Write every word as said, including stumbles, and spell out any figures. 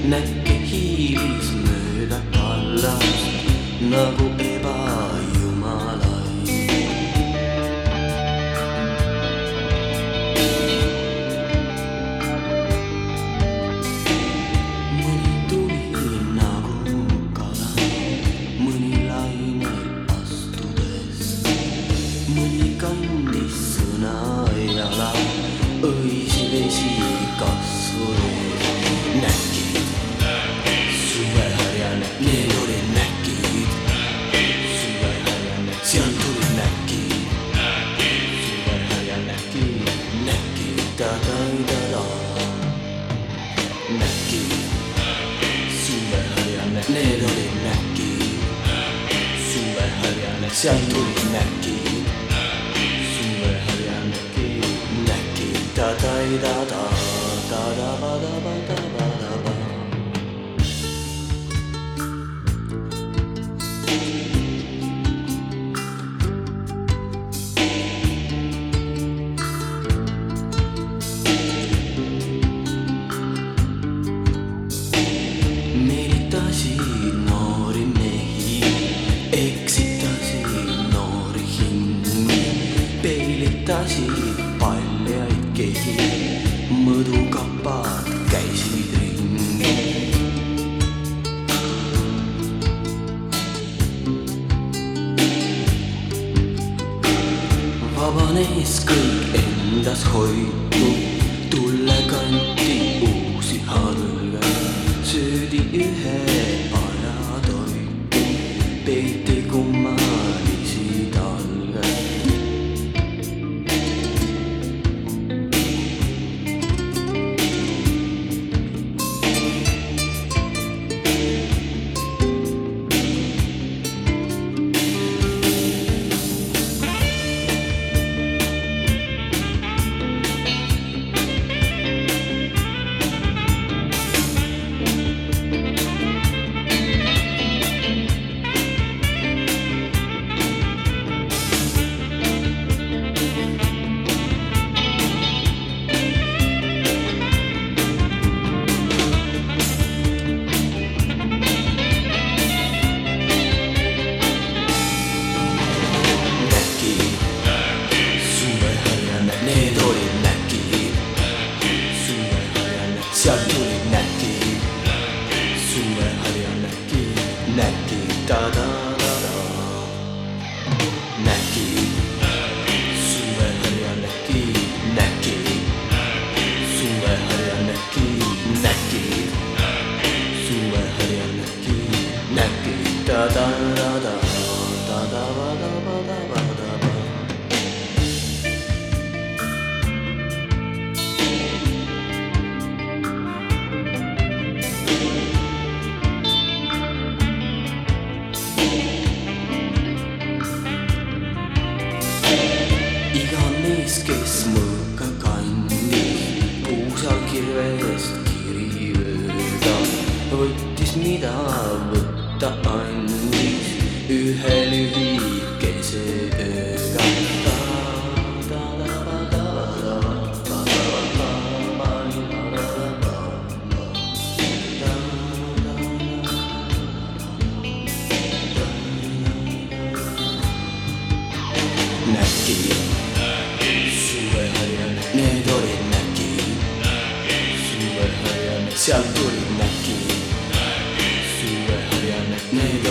näkke hiilis mööda kallast nagu ebajumalai. Mõni tuli nagu kala, mõni laine astudes, mõni kandis sõna jala, õisi vesi kasvudes. Näkid, suveharjane, need olid näkid. Suveharjane, sealt tulid näkid. Suveharjane, näkid, näkid, ta-ta-ta-ta. Näkid, suveharjane, need olid näkid. Suveharjane, sealt tulid näkid. Suveharjane, näkid, ta-ta-ta-ta. Ta-da-ba-da-ba-da-ba-da-ba. Meelitasid noori mehi, eksitasid noori hingi, peilitasid paljaid kehi, mõõdukapad käisid ringi. Vabanes kõik endas hoitu, tulle kanti uusi halge, söödi ühe aja toitu, peeti kummalisi talge. Sealt tulid näkid, suveharjane näkid, näkid, ta-ta-ta-ta. Näkid, suveharjane näkid, näkid, suveharjane näkid, näkid, suveharjane näkid, näkid, ta-ta-ta-ta, ta-ta-ta-ta-ta-ta-ta. Kes mõõka kandis puusakirvest kirivööda, võttis mida võtta andis ühe lühikese ööga. Näkid, need olid näkid, suveharjane, sealt tulid näkid, suveharjane, need